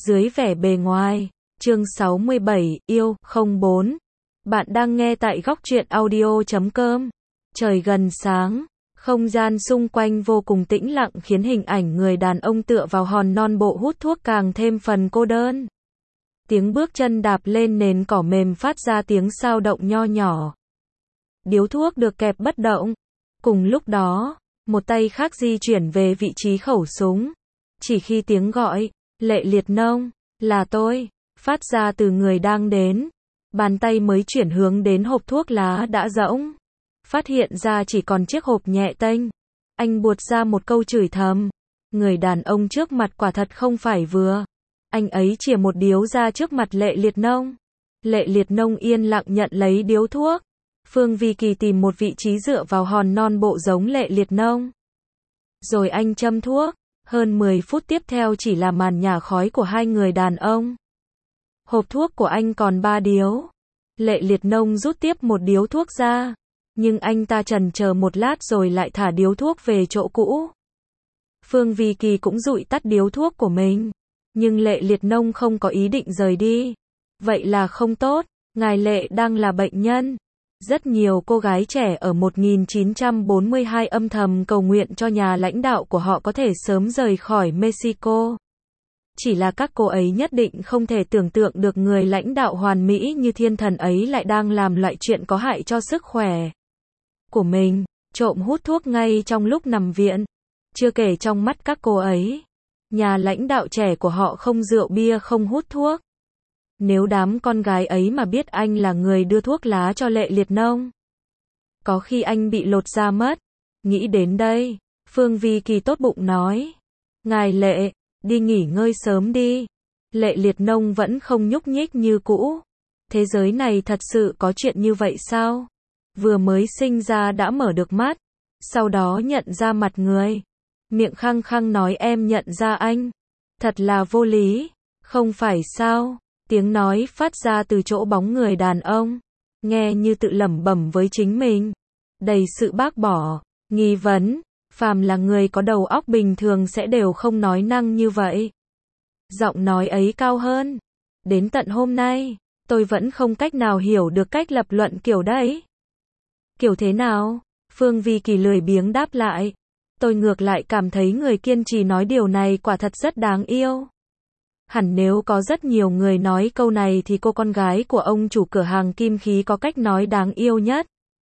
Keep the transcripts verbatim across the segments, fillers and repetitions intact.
Dưới vẻ bề ngoài. Chương sáu mươi bảy, yêu, không bốn. Bạn đang nghe tại góc truyện audio chấm com. Trời gần sáng, không gian xung quanh vô cùng tĩnh lặng khiến hình ảnh người đàn ông tựa vào hòn non bộ hút thuốc càng thêm phần cô đơn. Tiếng bước chân đạp lên nền cỏ mềm phát ra tiếng xao động nho nhỏ. Điếu thuốc được kẹp bất động. Cùng lúc đó, một tay khác di chuyển về vị trí khẩu súng. Chỉ khi tiếng gọi, Lệ Liệt Nông, là tôi, phát ra từ người đang đến, bàn tay mới chuyển hướng đến hộp thuốc lá đã rỗng. Phát hiện ra chỉ còn chiếc hộp nhẹ tênh. Anh buột ra một câu chửi thầm. Người đàn ông trước mặt quả thật không phải vừa. Anh ấy chìa một điếu ra trước mặt Lệ Liệt Nông. Lệ Liệt Nông yên lặng nhận lấy điếu thuốc. Phương Vi Kỳ tìm một vị trí dựa vào hòn non bộ giống Lệ Liệt Nông. Rồi anh châm thuốc. Hơn mười phút tiếp theo chỉ là màn nhả khói của hai người đàn ông. Hộp thuốc của anh còn ba điếu. Lệ Liệt Nông rút tiếp một điếu thuốc ra. Nhưng anh ta chần chờ một lát rồi lại thả điếu thuốc về chỗ cũ. Phương Vi Kỳ cũng dụi tắt điếu thuốc của mình. Nhưng Lệ Liệt Nông không có ý định rời đi. Vậy là không tốt, ngài Lệ đang là bệnh nhân. Rất nhiều cô gái trẻ ở một nghìn chín trăm bốn mươi hai âm thầm cầu nguyện cho nhà lãnh đạo của họ có thể sớm rời khỏi Mexico. Chỉ là các cô ấy nhất định không thể tưởng tượng được người lãnh đạo hoàn mỹ như thiên thần ấy lại đang làm loại chuyện có hại cho sức khỏe của mình, trộm hút thuốc ngay trong lúc nằm viện. Chưa kể trong mắt các cô ấy, nhà lãnh đạo trẻ của họ không rượu bia không hút thuốc. Nếu đám con gái ấy mà biết anh là người đưa thuốc lá cho Lệ Liệt Nông, có khi anh bị lột da mất. Nghĩ đến đây, Phương Vi Kỳ tốt bụng nói. Ngài Lệ, đi nghỉ ngơi sớm đi. Lệ Liệt Nông vẫn không nhúc nhích như cũ. Thế giới này thật sự có chuyện như vậy sao? Vừa mới sinh ra đã mở được mắt, sau đó nhận ra mặt người. Miệng khăng khăng nói em nhận ra anh. Thật là vô lý, không phải sao? Tiếng nói phát ra từ chỗ bóng người đàn ông, nghe như tự lẩm bẩm với chính mình, đầy sự bác bỏ, nghi vấn. Phàm là người có đầu óc bình thường sẽ đều không nói năng như vậy. Giọng nói ấy cao hơn. Đến tận hôm nay, tôi vẫn không cách nào hiểu được cách lập luận kiểu đấy. Kiểu thế nào? Phương Vi Kỳ lười biếng đáp lại. Tôi ngược lại cảm thấy người kiên trì nói điều này quả thật rất đáng yêu. Hẳn nếu có rất nhiều người nói câu này thì cô con gái của ông chủ cửa hàng kim khí có cách nói đáng yêu nhất.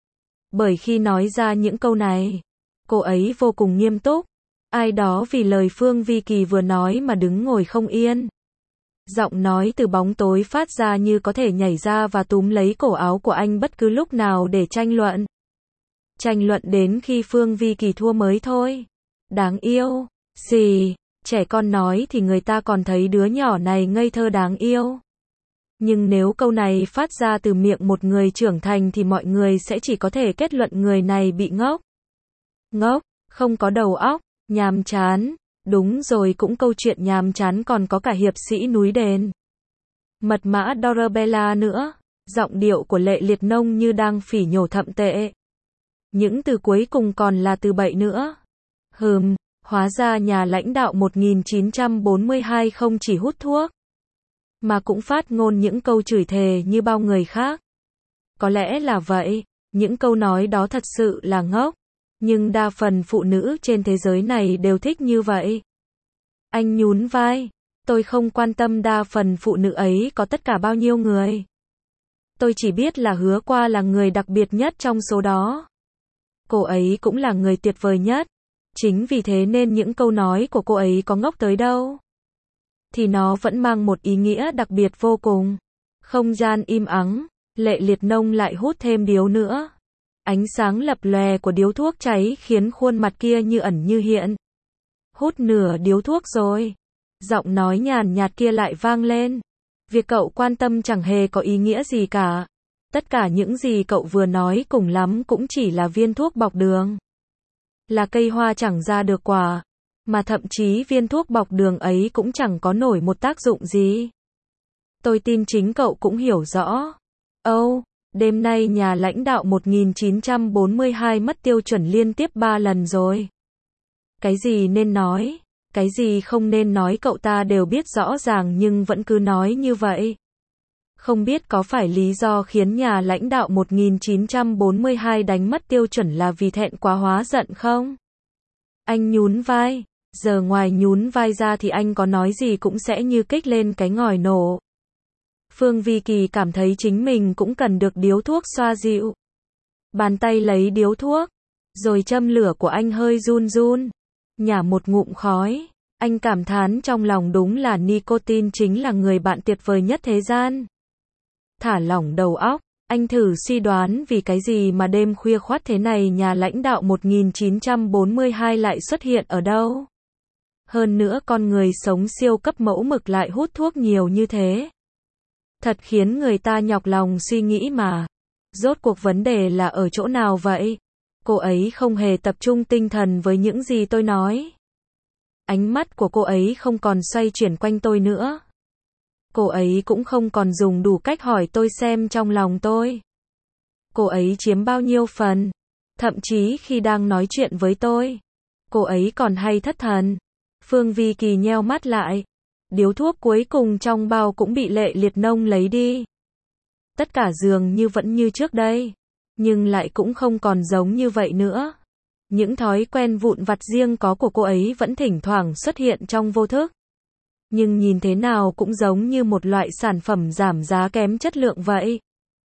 Bởi khi nói ra những câu này, cô ấy vô cùng nghiêm túc. Ai đó vì lời Phương Vi Kỳ vừa nói mà đứng ngồi không yên. Giọng nói từ bóng tối phát ra như có thể nhảy ra và túm lấy cổ áo của anh bất cứ lúc nào để tranh luận. Tranh luận đến khi Phương Vi Kỳ thua mới thôi. Đáng yêu. Xì. Trẻ con nói thì người ta còn thấy đứa nhỏ này ngây thơ đáng yêu. Nhưng nếu câu này phát ra từ miệng một người trưởng thành thì mọi người sẽ chỉ có thể kết luận người này bị ngốc. Ngốc, không có đầu óc, nhàm chán. Đúng rồi, cũng câu chuyện nhàm chán còn có cả hiệp sĩ núi đền. Mật mã Dorabella nữa. Giọng điệu của Lệ Liệt Nông như đang phỉ nhổ thậm tệ. Những từ cuối cùng còn là từ bậy nữa. Hừm. Hóa ra nhà lãnh đạo một nghìn chín trăm bốn mươi hai không chỉ hút thuốc, mà cũng phát ngôn những câu chửi thề như bao người khác. Có lẽ là vậy, những câu nói đó thật sự là ngốc, nhưng đa phần phụ nữ trên thế giới này đều thích như vậy. Anh nhún vai, tôi không quan tâm đa phần phụ nữ ấy có tất cả bao nhiêu người. Tôi chỉ biết là Hứa Qua là người đặc biệt nhất trong số đó. Cô ấy cũng là người tuyệt vời nhất. Chính vì thế nên những câu nói của cô ấy có ngốc tới đâu, thì nó vẫn mang một ý nghĩa đặc biệt vô cùng. Không gian im ắng, Lệ Liệt Nông lại hút thêm điếu nữa. Ánh sáng lập lòe của điếu thuốc cháy khiến khuôn mặt kia như ẩn như hiện. Hút nửa điếu thuốc rồi. Giọng nói nhàn nhạt kia lại vang lên. Việc cậu quan tâm chẳng hề có ý nghĩa gì cả. Tất cả những gì cậu vừa nói cùng lắm cũng chỉ là viên thuốc bọc đường. Là cây hoa chẳng ra được quả, mà thậm chí viên thuốc bọc đường ấy cũng chẳng có nổi một tác dụng gì. Tôi tin chính cậu cũng hiểu rõ. Âu, oh, đêm nay nhà lãnh đạo một nghìn chín trăm bốn mươi hai mất tiêu chuẩn liên tiếp ba lần rồi. Cái gì nên nói, Cái gì không nên nói cậu ta đều biết rõ ràng nhưng vẫn cứ nói như vậy. Không biết có phải lý do khiến nhà lãnh đạo một nghìn chín trăm bốn mươi hai đánh mất tiêu chuẩn là vì thẹn quá hóa giận không? Anh nhún vai. Giờ ngoài nhún vai ra thì anh có nói gì cũng sẽ như kích lên cái ngòi nổ. Phương Vi Kỳ cảm thấy chính mình cũng cần được điếu thuốc xoa dịu. Bàn tay lấy điếu thuốc, rồi châm lửa của anh hơi run run, nhả một ngụm khói. Anh cảm thán trong lòng đúng là nicotine chính là người bạn tuyệt vời nhất thế gian. Thả lỏng đầu óc, anh thử suy đoán vì cái gì mà đêm khuya khoắt thế này nhà lãnh đạo một nghìn chín trăm bốn mươi hai lại xuất hiện ở đâu. Hơn nữa con người sống siêu cấp mẫu mực lại hút thuốc nhiều như thế. Thật khiến người ta nhọc lòng suy nghĩ mà. Rốt cuộc vấn đề là ở chỗ nào vậy? Cô ấy không hề tập trung tinh thần với những gì tôi nói. Ánh mắt của cô ấy không còn xoay chuyển quanh tôi nữa. Cô ấy cũng không còn dùng đủ cách hỏi tôi xem trong lòng tôi. Cô ấy chiếm bao nhiêu phần. Thậm chí khi đang nói chuyện với tôi, cô ấy còn hay thất thần. Phương Vi Kỳ nheo mắt lại. Điếu thuốc cuối cùng trong bao cũng bị Lệ Liệt Nông lấy đi. Tất cả dường như vẫn như trước đây, nhưng lại cũng không còn giống như vậy nữa. Những thói quen vụn vặt riêng có của cô ấy vẫn thỉnh thoảng xuất hiện trong vô thức. Nhưng nhìn thế nào cũng giống như một loại sản phẩm giảm giá kém chất lượng vậy.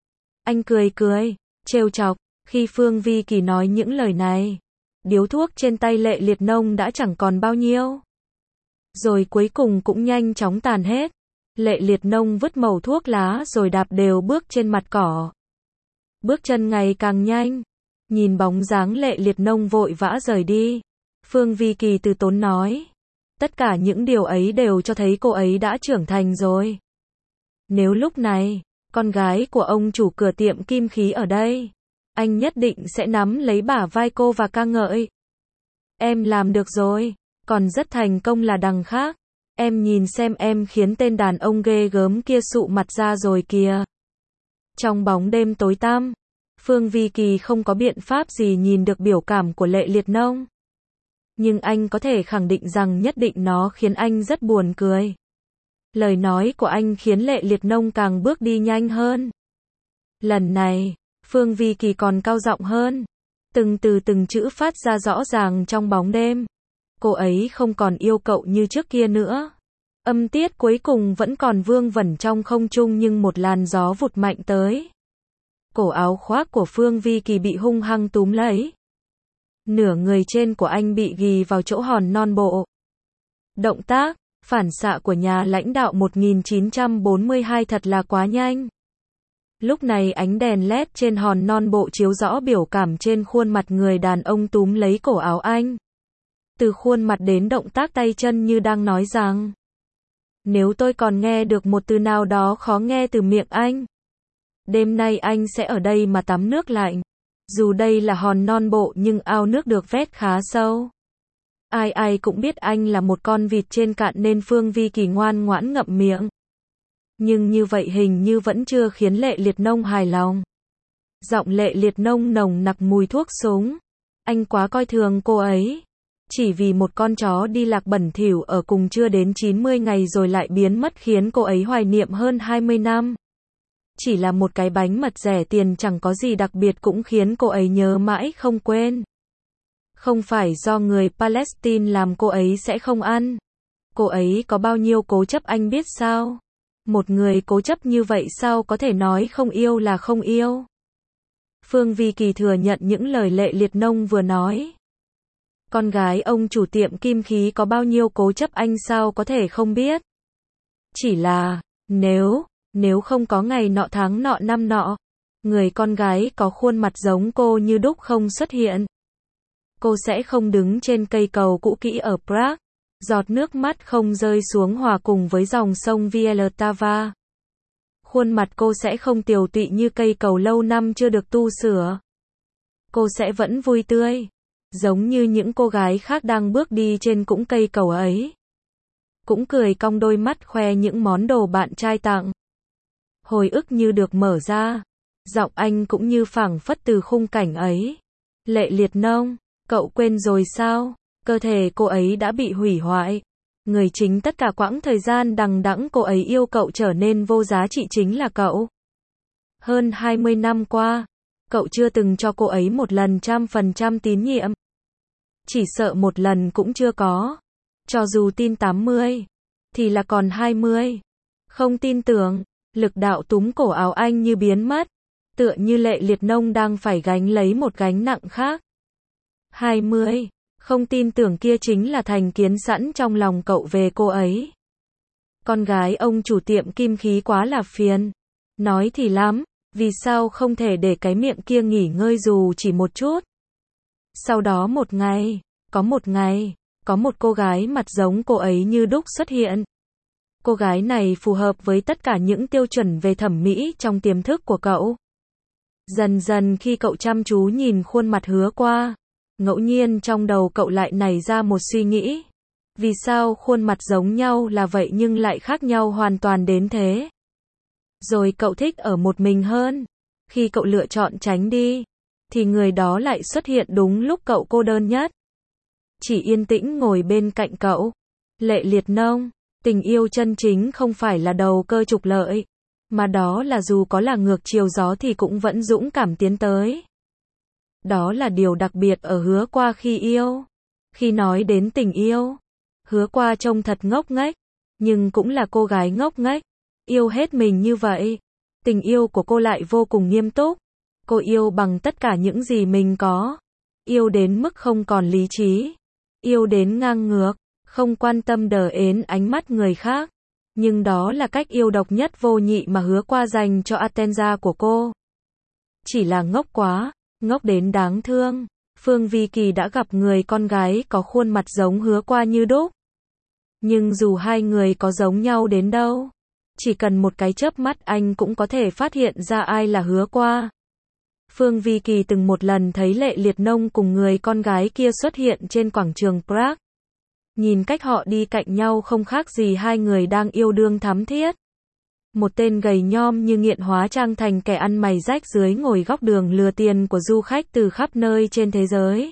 Anh cười cười, trêu chọc, khi Phương Vi Kỳ nói những lời này. Điếu thuốc trên tay Lệ Liệt Nông đã chẳng còn bao nhiêu. Rồi cuối cùng cũng nhanh chóng tàn hết. Lệ Liệt Nông vứt mẩu thuốc lá rồi đạp đều bước trên mặt cỏ. Bước chân ngày càng nhanh. Nhìn bóng dáng Lệ Liệt Nông vội vã rời đi. Phương Vi Kỳ từ tốn nói. Tất cả những điều ấy đều cho thấy cô ấy đã trưởng thành rồi. Nếu lúc này, con gái của ông chủ cửa tiệm kim khí ở đây, anh nhất định sẽ nắm lấy bả vai cô và ca ngợi. Em làm được rồi, còn rất thành công là đằng khác. Em nhìn xem em khiến tên đàn ông ghê gớm kia sụ mặt ra rồi kìa. Trong bóng đêm tối tăm, Phương Vi Kỳ không có biện pháp gì nhìn được biểu cảm của Lệ Liệt Nông. Nhưng anh có thể khẳng định rằng nhất định nó khiến anh rất buồn cười. Lời nói của anh khiến Lệ Liệt Nông càng bước đi nhanh hơn. Lần này, Phương Vi Kỳ còn cao giọng hơn. Từng từ từng chữ phát ra rõ ràng trong bóng đêm. Cô ấy không còn yêu cậu như trước kia nữa. Âm tiết cuối cùng vẫn còn vương vẩn trong không trung nhưng một làn gió vụt mạnh tới. Cổ áo khoác của Phương Vi Kỳ bị hung hăng túm lấy. Nửa người trên của anh bị ghì vào chỗ hòn non bộ. Động tác, phản xạ của nhà lãnh đạo một nghìn chín trăm bốn mươi hai thật là quá nhanh. Lúc này ánh đèn led trên hòn non bộ chiếu rõ biểu cảm trên khuôn mặt người đàn ông túm lấy cổ áo anh. Từ khuôn mặt đến động tác tay chân như đang nói rằng, nếu tôi còn nghe được một từ nào đó khó nghe từ miệng anh, đêm nay anh sẽ ở đây mà tắm nước lạnh. Dù đây là hòn non bộ nhưng ao nước được vét khá sâu. Ai ai cũng biết anh là một con vịt trên cạn nên Phương Vi Kỳ ngoan ngoãn ngậm miệng. Nhưng như vậy hình như vẫn chưa khiến Lệ Liệt Nông hài lòng. Giọng Lệ Liệt Nông nồng nặc mùi thuốc súng. Anh quá coi thường cô ấy. Chỉ vì một con chó đi lạc bẩn thỉu ở cùng chưa đến chín mươi ngày rồi lại biến mất khiến cô ấy hoài niệm hơn hai mươi năm. Chỉ là một cái bánh mật rẻ tiền chẳng có gì đặc biệt cũng khiến cô ấy nhớ mãi không quên. Không phải do người Palestine làm cô ấy sẽ không ăn. Cô ấy có bao nhiêu cố chấp anh biết sao? Một người cố chấp như vậy sao có thể nói không yêu là không yêu? Phương Vi Kỳ thừa nhận những lời Lệ Liệt Nông vừa nói. Con gái ông chủ tiệm kim khí có bao nhiêu cố chấp anh sao có thể không biết? Chỉ là, nếu, nếu không có ngày nọ tháng nọ năm nọ, người con gái có khuôn mặt giống cô như đúc không xuất hiện. Cô sẽ không đứng trên cây cầu cũ kỹ ở Prague, giọt nước mắt không rơi xuống hòa cùng với dòng sông Vltava. Khuôn mặt cô sẽ không tiều tụy như cây cầu lâu năm chưa được tu sửa. Cô sẽ vẫn vui tươi, giống như những cô gái khác đang bước đi trên cũng cây cầu ấy. Cũng cười cong đôi mắt khoe những món đồ bạn trai tặng. Hồi ức như được mở ra, giọng anh cũng như phảng phất từ khung cảnh ấy. Lệ Liệt Nông, cậu quên rồi sao? Cơ thể cô ấy đã bị hủy hoại. Người chính tất cả quãng thời gian đằng đẵng cô ấy yêu cậu trở nên vô giá trị chính là cậu. Hơn hai mươi năm qua, cậu chưa từng cho cô ấy một lần trăm phần trăm tín nhiệm. Chỉ sợ một lần cũng chưa có. Cho dù tin tám mươi, thì là còn hai mươi. Không tin tưởng, lực đạo túm cổ áo anh như biến mất. Tựa như Lệ Liệt Nông đang phải gánh lấy một gánh nặng khác. hai mươi. Không tin tưởng kia chính là thành kiến sẵn trong lòng cậu về cô ấy. Con gái ông chủ tiệm kim khí quá là phiền. Nói thì lắm, vì sao không thể để cái miệng kia nghỉ ngơi dù chỉ một chút. Sau đó một ngày, có một ngày, có một cô gái mặt giống cô ấy như đúc xuất hiện. Cô gái này phù hợp với tất cả những tiêu chuẩn về thẩm mỹ trong tiềm thức của cậu. Dần dần khi cậu chăm chú nhìn khuôn mặt Hứa Qua, ngẫu nhiên trong đầu cậu lại nảy ra một suy nghĩ. Vì sao khuôn mặt giống nhau là vậy nhưng lại khác nhau hoàn toàn đến thế? Rồi cậu thích ở một mình hơn. Khi cậu lựa chọn tránh đi, thì người đó lại xuất hiện đúng lúc cậu cô đơn nhất. Chỉ yên tĩnh ngồi bên cạnh cậu. Lệ Liệt Nông, tình yêu chân chính không phải là đầu cơ trục lợi, mà đó là dù có là ngược chiều gió thì cũng vẫn dũng cảm tiến tới. Đó là điều đặc biệt ở Hứa Qua khi yêu. Khi nói đến tình yêu, Hứa Qua trông thật ngốc nghếch, nhưng cũng là cô gái ngốc nghếch, yêu hết mình như vậy. Tình yêu của cô lại vô cùng nghiêm túc. Cô yêu bằng tất cả những gì mình có. Yêu đến mức không còn lý trí. Yêu đến ngang ngược, không quan tâm đờ ến ánh mắt người khác. Nhưng đó là cách yêu độc nhất vô nhị mà Hứa Qua dành cho Atenza của cô. Chỉ là ngốc quá, ngốc đến đáng thương. Phương Vi Kỳ đã gặp người con gái có khuôn mặt giống Hứa Qua như đúc. Nhưng dù hai người có giống nhau đến đâu, chỉ cần một cái chớp mắt anh cũng có thể phát hiện ra ai là Hứa Qua. Phương Vi Kỳ từng một lần thấy Lệ Liệt Nông cùng người con gái kia xuất hiện trên quảng trường Prague. Nhìn cách họ đi cạnh nhau không khác gì hai người đang yêu đương thắm thiết. Một tên gầy nhom như nghiện hóa trang thành kẻ ăn mày rách rưới ngồi góc đường lừa tiền của du khách từ khắp nơi trên thế giới.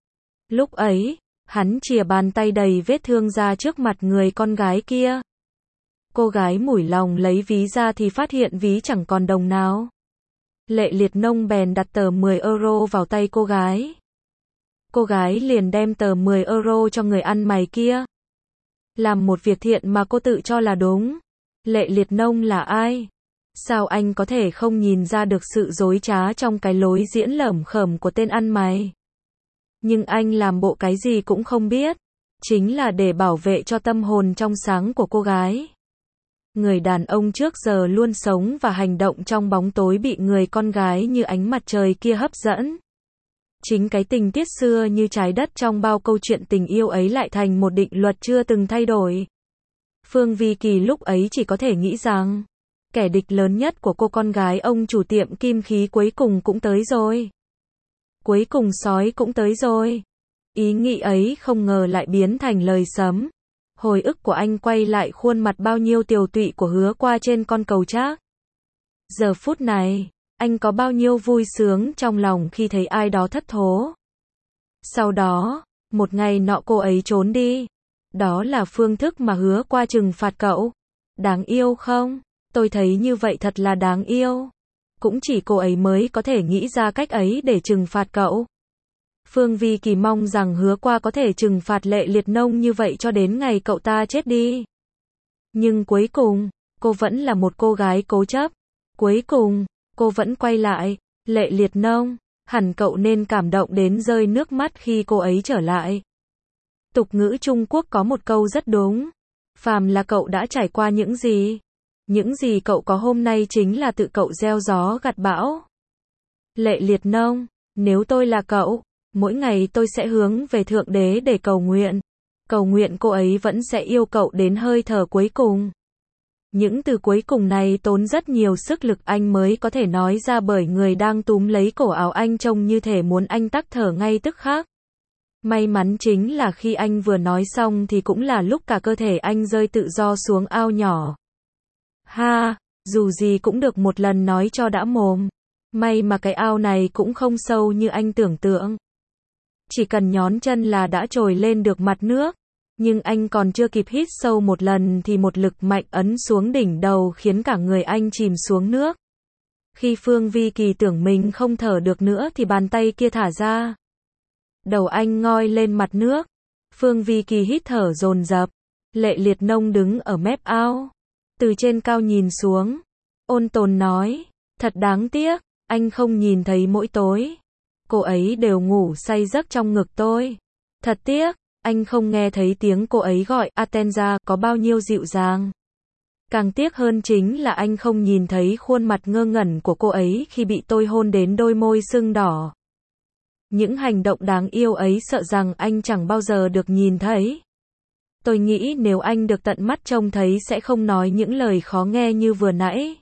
Lúc ấy, hắn chìa bàn tay đầy vết thương ra trước mặt người con gái kia. Cô gái mủi lòng lấy ví ra thì phát hiện ví chẳng còn đồng nào. Lệ Liệt Nông bèn đặt tờ mười euro vào tay cô gái. Cô gái liền đem tờ mười euro cho người ăn mày kia. Làm một việc thiện mà cô tự cho là đúng. Lệ Liệt Nông là ai? Sao anh có thể không nhìn ra được sự dối trá trong cái lối diễn lởm khởm của tên ăn mày? Nhưng anh làm bộ cái gì cũng không biết. Chính là để bảo vệ cho tâm hồn trong sáng của cô gái. Người đàn ông trước giờ luôn sống và hành động trong bóng tối bị người con gái như ánh mặt trời kia hấp dẫn. Chính cái tình tiết xưa như trái đất trong bao câu chuyện tình yêu ấy lại thành một định luật chưa từng thay đổi. Phương Vi Kỳ lúc ấy chỉ có thể nghĩ rằng, kẻ địch lớn nhất của cô con gái ông chủ tiệm kim khí cuối cùng cũng tới rồi. Cuối cùng sói cũng tới rồi. Ý nghĩ ấy không ngờ lại biến thành lời sấm. Hồi ức của anh quay lại khuôn mặt bao nhiêu tiều tụy của Hứa Qua trên con cầu trác. Giờ phút này, anh có bao nhiêu vui sướng trong lòng khi thấy ai đó thất thố. Sau đó, một ngày nọ cô ấy trốn đi. Đó là phương thức mà Hứa Qua trừng phạt cậu. Đáng yêu không? Tôi thấy như vậy thật là đáng yêu. Cũng chỉ cô ấy mới có thể nghĩ ra cách ấy để trừng phạt cậu. Phương Vi Kỳ mong rằng Hứa Qua có thể trừng phạt Lệ Liệt Nông như vậy cho đến ngày cậu ta chết đi. Nhưng cuối cùng, cô vẫn là một cô gái cố chấp. Cuối cùng, cô vẫn quay lại. Lệ Liệt Nông, hẳn cậu nên cảm động đến rơi nước mắt khi cô ấy trở lại. Tục ngữ Trung Quốc có một câu rất đúng. Phàm là cậu đã trải qua những gì, những gì cậu có hôm nay chính là tự cậu gieo gió gặt bão. Lệ Liệt Nông, nếu tôi là cậu, mỗi ngày tôi sẽ hướng về Thượng Đế để cầu nguyện. Cầu nguyện cô ấy vẫn sẽ yêu cậu đến hơi thở cuối cùng. Những từ cuối cùng này tốn rất nhiều sức lực anh mới có thể nói ra bởi người đang túm lấy cổ áo anh trông như thể muốn anh tắc thở ngay tức khắc. May mắn chính là khi anh vừa nói xong thì cũng là lúc cả cơ thể anh rơi tự do xuống ao nhỏ. Ha, dù gì cũng được một lần nói cho đã mồm. May mà cái ao này cũng không sâu như anh tưởng tượng. chỉ cần nhón chân là đã trồi lên được mặt nước. Nhưng anh còn chưa kịp hít sâu một lần thì một lực mạnh ấn xuống đỉnh đầu khiến cả người anh chìm xuống nước. Khi Phương Vi Kỳ tưởng mình không thở được nữa thì bàn tay kia thả ra. Đầu anh ngoi lên mặt nước. Phương Vi Kỳ hít thở dồn dập. Lệ Liệt Nông đứng ở mép ao. Từ trên cao nhìn xuống. Ôn Tồn nói, thật đáng tiếc, anh không nhìn thấy mỗi tối. Cô ấy đều ngủ say giấc trong ngực tôi. Thật tiếc, anh không nghe thấy tiếng cô ấy gọi Atenza có bao nhiêu dịu dàng. Càng tiếc hơn chính là anh không nhìn thấy khuôn mặt ngơ ngẩn của cô ấy khi bị tôi hôn đến đôi môi sưng đỏ. Những hành động đáng yêu ấy sợ rằng anh chẳng bao giờ được nhìn thấy. Tôi nghĩ nếu anh được tận mắt trông thấy sẽ không nói những lời khó nghe như vừa nãy.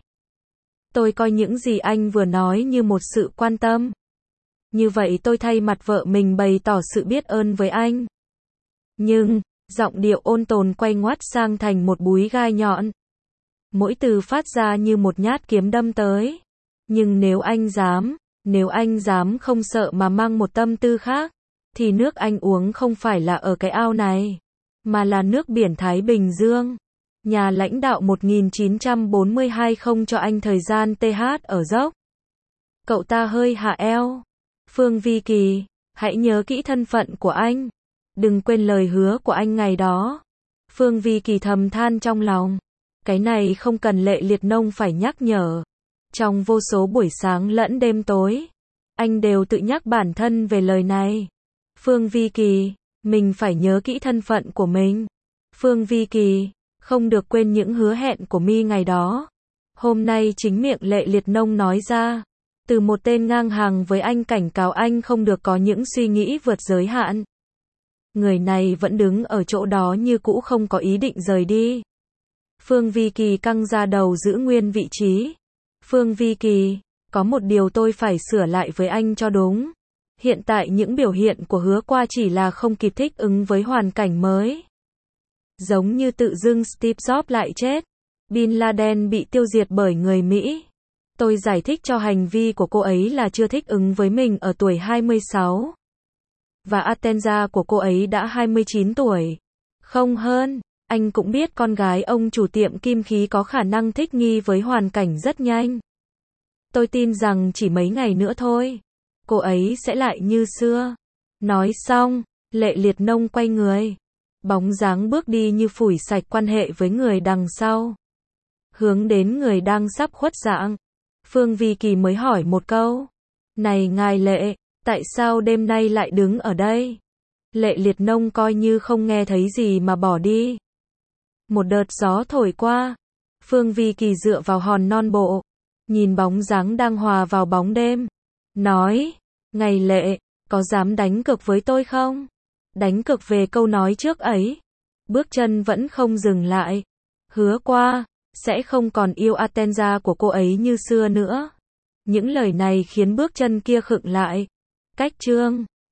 Tôi coi những gì anh vừa nói như một sự quan tâm. Như vậy tôi thay mặt vợ mình bày tỏ sự biết ơn với anh. Nhưng, giọng điệu Ôn Tồn quay ngoắt sang thành một búi gai nhọn. Mỗi từ phát ra như một nhát kiếm đâm tới. Nhưng nếu anh dám, nếu anh dám không sợ mà mang một tâm tư khác, thì nước anh uống không phải là ở cái ao này, mà là nước biển Thái Bình Dương. Nhà lãnh đạo một nghìn chín trăm bốn mươi hai không cho anh thời gian tê hát ở dốc. Cậu ta hơi hạ eo. Phương Vi Kỳ, hãy nhớ kỹ thân phận của anh. Đừng quên lời hứa của anh ngày đó. Phương Vi Kỳ thầm than trong lòng. Cái này không cần Lệ Liệt Nông phải nhắc nhở. Trong vô số buổi sáng lẫn đêm tối, anh đều tự nhắc bản thân về lời này. Phương Vi Kỳ, mình phải nhớ kỹ thân phận của mình. Phương Vi Kỳ, không được quên những hứa hẹn của mi ngày đó. Hôm nay chính miệng Lệ Liệt Nông nói ra. Từ một tên ngang hàng với anh cảnh cáo anh không được có những suy nghĩ vượt giới hạn. Người này vẫn đứng ở chỗ đó như cũ không có ý định rời đi. Phương Vi Kỳ căng ra đầu giữ nguyên vị trí. Phương Vi Kỳ, có một điều tôi phải sửa lại với anh cho đúng. Hiện tại những biểu hiện của hứa qua chỉ là không kịp thích ứng với hoàn cảnh mới. Giống như tự dưng Steve Jobs lại chết. Bin Laden bị tiêu diệt bởi người Mỹ. Tôi giải thích cho hành vi của cô ấy là chưa thích ứng với mình ở tuổi hai mươi sáu. Và Atenza của cô ấy đã hai mươi chín tuổi. Không hơn, anh cũng biết con gái ông chủ tiệm kim khí có khả năng thích nghi với hoàn cảnh rất nhanh. Tôi tin rằng chỉ mấy ngày nữa thôi, cô ấy sẽ lại như xưa. Nói xong, Lệ Liệt Nông quay người. Bóng dáng bước đi như phủi sạch quan hệ với người đằng sau. Hướng đến người đang sắp khuất dạng. Phương Vi Kỳ mới hỏi một câu. Này ngài Lệ, tại sao đêm nay lại đứng ở đây? Lệ Liệt Nông coi như không nghe thấy gì mà bỏ đi. Một đợt gió thổi qua. Phương Vi Kỳ dựa vào hòn non bộ. Nhìn bóng dáng đang hòa vào bóng đêm. Nói, ngài Lệ, có dám đánh cược với tôi không? Đánh cược về câu nói trước ấy. Bước chân vẫn không dừng lại. Hứa qua, sẽ không còn yêu Atenza của cô ấy như xưa nữa. Những lời này khiến bước chân kia khựng lại. Cách chương